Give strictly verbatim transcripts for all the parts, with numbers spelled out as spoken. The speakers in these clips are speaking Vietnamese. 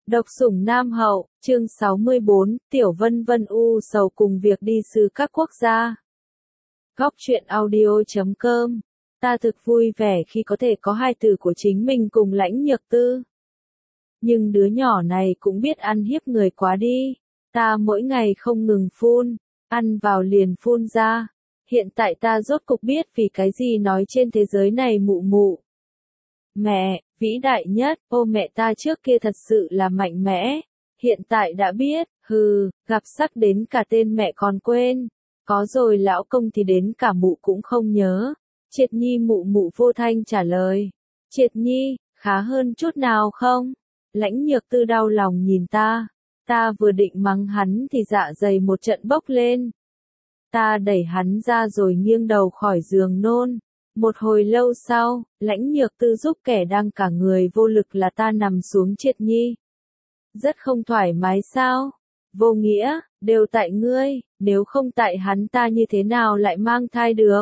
Độc sủng Nam Hậu, chương sáu mươi bốn, Tiểu Vân Vân u sầu cùng việc đi xứ các quốc gia. Góc truyện audio chấm com. Ta thực vui vẻ khi có thể có hai từ của chính mình cùng Lãnh Nhược Tư. Nhưng đứa nhỏ này cũng biết ăn hiếp người quá đi. Ta mỗi ngày không ngừng phun, ăn vào liền phun ra. Hiện tại ta rốt cục biết vì cái gì nói trên thế giới này mụ mụ. Mẹ, vĩ đại nhất, ô mẹ ta trước kia thật sự là mạnh mẽ. Hiện tại đã biết, hừ, gặp sắc đến cả tên mẹ còn quên. Có rồi lão công thì đến cả mụ cũng không nhớ. Triệt Nhi mụ mụ vô thanh trả lời. Triệt Nhi, khá hơn chút nào không? Lãnh Nhược Tư đau lòng nhìn ta. Ta vừa định mắng hắn thì dạ dày một trận bốc lên. Ta đẩy hắn ra rồi nghiêng đầu khỏi giường nôn. Một hồi lâu sau, Lãnh Nhược Tư giúp kẻ đang cả người vô lực là ta nằm xuống Triệt Nhi. Rất không thoải mái sao? Vô nghĩa, đều tại ngươi, nếu không tại hắn ta như thế nào lại mang thai được?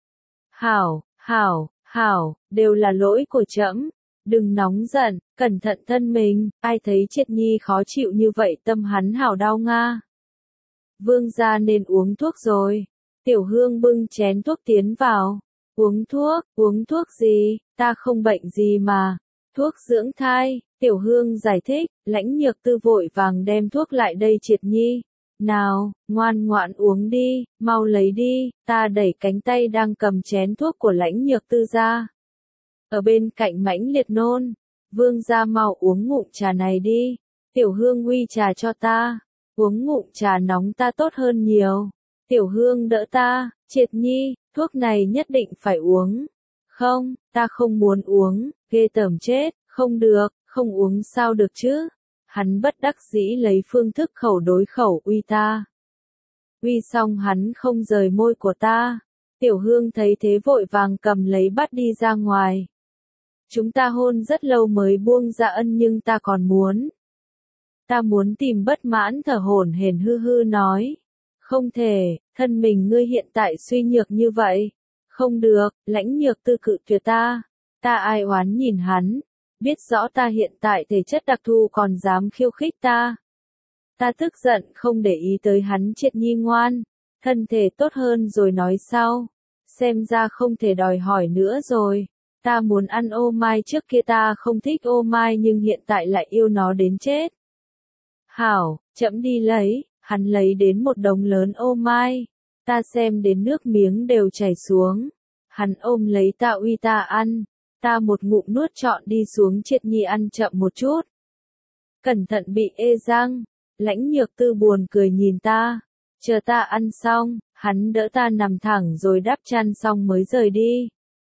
Hảo, hảo, hảo, đều là lỗi của trẫm. Đừng nóng giận, cẩn thận thân mình, ai thấy Triệt Nhi khó chịu như vậy tâm hắn hảo đau nga. Vương gia nên uống thuốc rồi. Tiểu Hương bưng chén thuốc tiến vào. Uống thuốc, uống thuốc gì, ta không bệnh gì mà. Thuốc dưỡng thai, Tiểu Hương giải thích, Lãnh Nhược Tư vội vàng đem thuốc lại đây Triệt Nhi. Nào, ngoan ngoãn uống đi, mau lấy đi, ta đẩy cánh tay đang cầm chén thuốc của Lãnh Nhược Tư ra. Ở bên cạnh mãnh liệt nôn, Vương gia mau uống ngụm trà này đi. Tiểu Hương uy trà cho ta, uống ngụm trà nóng ta tốt hơn nhiều. Tiểu Hương đỡ ta, Triệt Nhi, thuốc này nhất định phải uống. Không, ta không muốn uống, ghê tởm chết, không được, không uống sao được chứ. Hắn bất đắc dĩ lấy phương thức khẩu đối khẩu uy ta. Uy xong hắn không rời môi của ta. Tiểu Hương thấy thế vội vàng cầm lấy bắt đi ra ngoài. Chúng ta hôn rất lâu mới buông ra ân nhưng ta còn muốn. Ta muốn tìm bất mãn thở hổn hển hư hư nói. Không thể, thân mình ngươi hiện tại suy nhược như vậy. Không được, Lãnh Nhược Tư cự tuyệt ta. Ta ai oán nhìn hắn. Biết rõ ta hiện tại thể chất đặc thù còn dám khiêu khích ta. Ta tức giận không để ý tới hắn. Triệt Nhi ngoan. Thân thể tốt hơn rồi nói sau. Xem ra không thể đòi hỏi nữa rồi. Ta muốn ăn ô mai, trước kia ta không thích ô mai nhưng hiện tại lại yêu nó đến chết. Hảo, chậm đi lấy. Hắn lấy đến một đống lớn ô mai. Ta xem đến nước miếng đều chảy xuống. Hắn ôm lấy ta uy ta ăn. Ta một ngụm nuốt trọn đi xuống. Triệt Nhi ăn chậm một chút. Cẩn thận bị ê răng. Lãnh Nhược Tư buồn cười nhìn ta. Chờ ta ăn xong, hắn đỡ ta nằm thẳng rồi đắp chăn xong mới rời đi.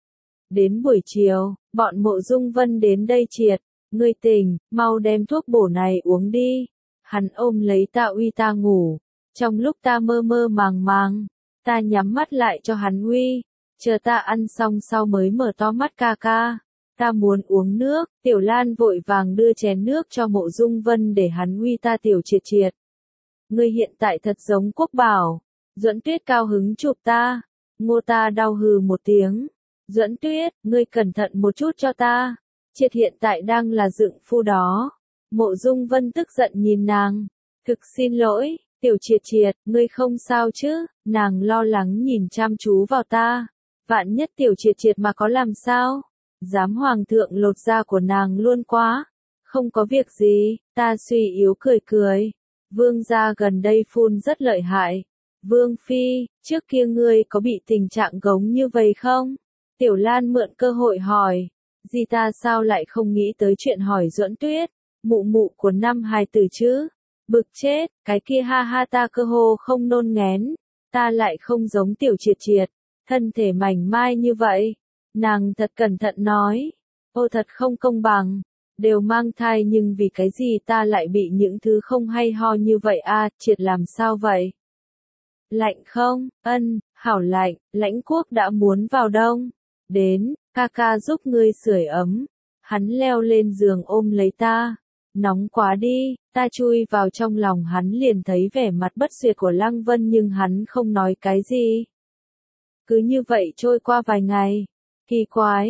Đến buổi chiều, bọn Mộ Dung Vân đến đây. Triệt, ngươi tỉnh, mau đem thuốc bổ này uống đi. Hắn ôm lấy ta uy ta ngủ. Trong lúc ta mơ mơ màng màng, ta nhắm mắt lại cho hắn uy. Chờ ta ăn xong sau mới mở to mắt ca ca. Ta muốn uống nước. Tiểu Lan vội vàng đưa chén nước cho Mộ Dung Vân để hắn uy ta. Tiểu Triệt Triệt, ngươi hiện tại thật giống Quốc Bảo. Duẫn Tuyết cao hứng chụp ta. Ngô ta đau hừ một tiếng. Duẫn Tuyết, ngươi cẩn thận một chút cho ta. Triệt hiện tại đang là dựng phu đó. Mộ Dung Vân tức giận nhìn nàng. Thực xin lỗi, Tiểu Triệt Triệt, ngươi không sao chứ? Nàng lo lắng nhìn chăm chú vào ta. Vạn nhất Tiểu Triệt Triệt mà có làm sao? Dám hoàng thượng lột da của nàng luôn quá. Không có việc gì, ta suy yếu cười cười. Vương gia gần đây phun rất lợi hại. Vương phi, trước kia ngươi có bị tình trạng gống như vậy không? Tiểu Lan mượn cơ hội hỏi. Gì ta sao lại không nghĩ tới chuyện hỏi Duẫn Tuyết? Mụ mụ của năm hài tử chứ? Bực chết, cái kia ha ha ta cơ hồ không nôn ngén. Ta lại không giống Tiểu Triệt Triệt. Thân thể mảnh mai như vậy. Nàng thật cẩn thận nói. Ô thật không công bằng. Đều mang thai nhưng vì cái gì ta lại bị những thứ không hay ho như vậy a? Triệt làm sao vậy? Lạnh không? Ân, hảo lạnh. Lãnh Quốc đã muốn vào đông. Đến, ca ca giúp ngươi sưởi ấm. Hắn leo lên giường ôm lấy ta. Nóng quá đi. Ta chui vào trong lòng hắn liền thấy vẻ mặt bất duyệt của Lăng Vân nhưng hắn không nói cái gì. Cứ như vậy trôi qua vài ngày. Kỳ quái,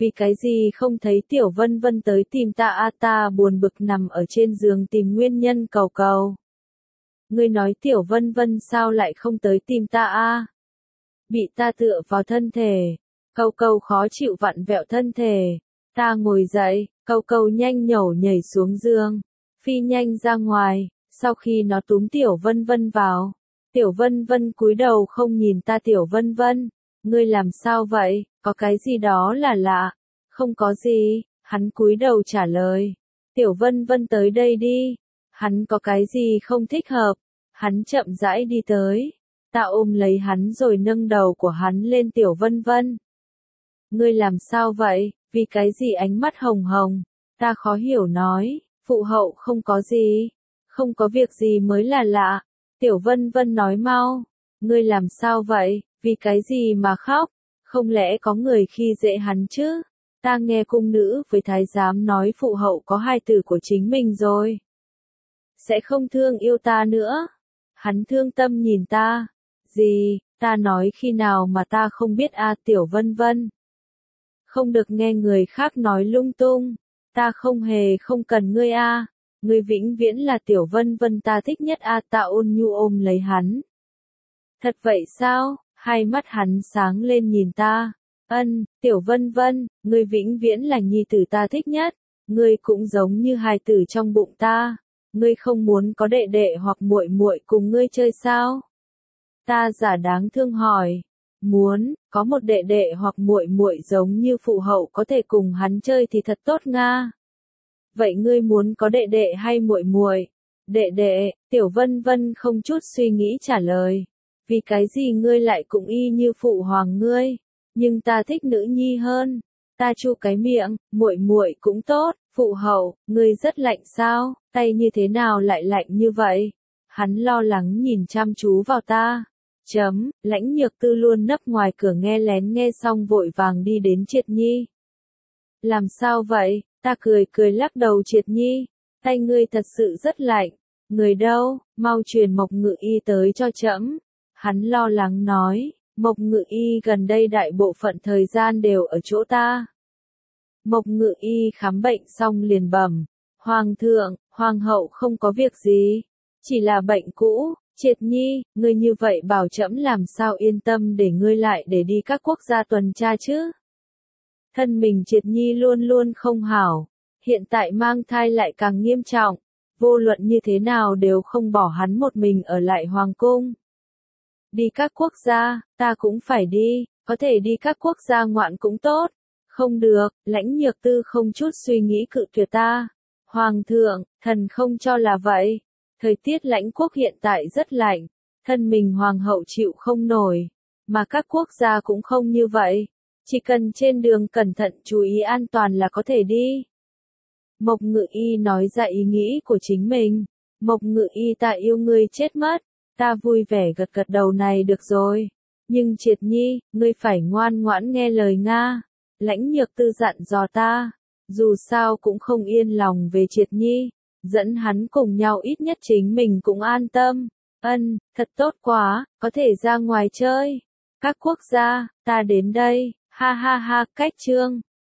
vì cái gì không thấy Tiểu Vân Vân tới tìm ta a ta buồn bực nằm ở trên giường tìm nguyên nhân cầu cầu. Ngươi nói Tiểu Vân Vân sao lại không tới tìm ta a? Bị ta tựa vào thân thể. Cầu cầu khó chịu vặn vẹo thân thể. Ta ngồi dậy, cầu cầu nhanh nhẩu nhảy xuống giường. Phi nhanh ra ngoài, sau khi nó túm Tiểu Vân Vân vào. Tiểu Vân Vân cúi đầu không nhìn ta. Tiểu Vân Vân, ngươi làm sao vậy, có cái gì đó là lạ. Không có gì, hắn cúi đầu trả lời. Tiểu Vân Vân tới đây đi. Hắn có cái gì không thích hợp. Hắn chậm rãi đi tới. Ta ôm lấy hắn rồi nâng đầu của hắn lên. Tiểu Vân Vân, ngươi làm sao vậy, vì cái gì ánh mắt hồng hồng. Ta khó hiểu nói, phụ hậu không có gì. Không có việc gì mới là lạ. Tiểu Vân Vân nói mau, ngươi làm sao vậy, vì cái gì mà khóc, không lẽ có người khi dễ hắn chứ? Ta nghe cung nữ với thái giám nói phụ hậu có hai tử của chính mình rồi. Sẽ không thương yêu ta nữa. Hắn thương tâm nhìn ta. Gì, ta nói khi nào mà ta không biết a Tiểu Vân Vân. Không được nghe người khác nói lung tung. Ta không hề không cần ngươi a. Ngươi vĩnh viễn là Tiểu Vân Vân ta thích nhất a. Ta ôn nhu ôm lấy hắn. Thật vậy sao? Hai mắt hắn sáng lên nhìn ta. Ân, Tiểu Vân Vân, ngươi vĩnh viễn là nhi tử ta thích nhất. Ngươi cũng giống như hài tử trong bụng ta. Ngươi không muốn có đệ đệ hoặc muội muội cùng ngươi chơi sao? Ta giả đáng thương hỏi. Muốn, có một đệ đệ hoặc muội muội giống như phụ hậu có thể cùng hắn chơi thì thật tốt nga. Vậy ngươi muốn có đệ đệ hay muội muội? Đệ đệ, Tiểu Vân Vân không chút suy nghĩ trả lời. Vì cái gì ngươi lại cũng y như phụ hoàng ngươi? Nhưng ta thích nữ nhi hơn. Ta chu cái miệng, muội muội cũng tốt, phụ hậu, ngươi rất lạnh sao? Tay như thế nào lại lạnh như vậy? Hắn lo lắng nhìn chăm chú vào ta. Chấm, Lãnh Nhược Tư luôn nấp ngoài cửa nghe lén nghe xong vội vàng đi đến Triệt Nhi. Làm sao vậy? Ta cười cười lắc đầu. Triệt Nhi, tay ngươi thật sự rất lạnh. Người đâu, mau truyền Mộc Ngự Y tới cho trẫm. Hắn lo lắng nói, Mộc Ngự Y gần đây đại bộ phận thời gian đều ở chỗ ta. Mộc Ngự Y khám bệnh xong liền bẩm, Hoàng thượng, Hoàng hậu không có việc gì, chỉ là bệnh cũ. Triệt Nhi, ngươi như vậy bảo trẫm làm sao yên tâm để ngươi lại để đi các quốc gia tuần tra chứ? Thân mình Triệt Nhi luôn luôn không hảo, hiện tại mang thai lại càng nghiêm trọng, vô luận như thế nào đều không bỏ hắn một mình ở lại hoàng cung. Đi các quốc gia, ta cũng phải đi, có thể đi các quốc gia ngoạn cũng tốt. Không được, Lãnh Nhược Tư không chút suy nghĩ cự tuyệt ta. Hoàng thượng, thần không cho là vậy. Thời tiết Lãnh quốc hiện tại rất lạnh, thân mình hoàng hậu chịu không nổi, mà các quốc gia cũng không như vậy. Chỉ cần trên đường cẩn thận chú ý an toàn là có thể đi. Mộc Ngự Y nói ra ý nghĩ của chính mình. Mộc Ngự Y, ta yêu ngươi chết mất. Ta vui vẻ gật gật đầu. Này được rồi. Nhưng Triệt Nhi, ngươi phải ngoan ngoãn nghe lời Nga. Lãnh Nhược Tư dặn dò ta. Dù sao cũng không yên lòng về Triệt Nhi. Dẫn hắn cùng nhau ít nhất chính mình cũng an tâm. Ân, thật tốt quá, có thể ra ngoài chơi. Các quốc gia, ta đến đây. Ha ha ha, cách chương.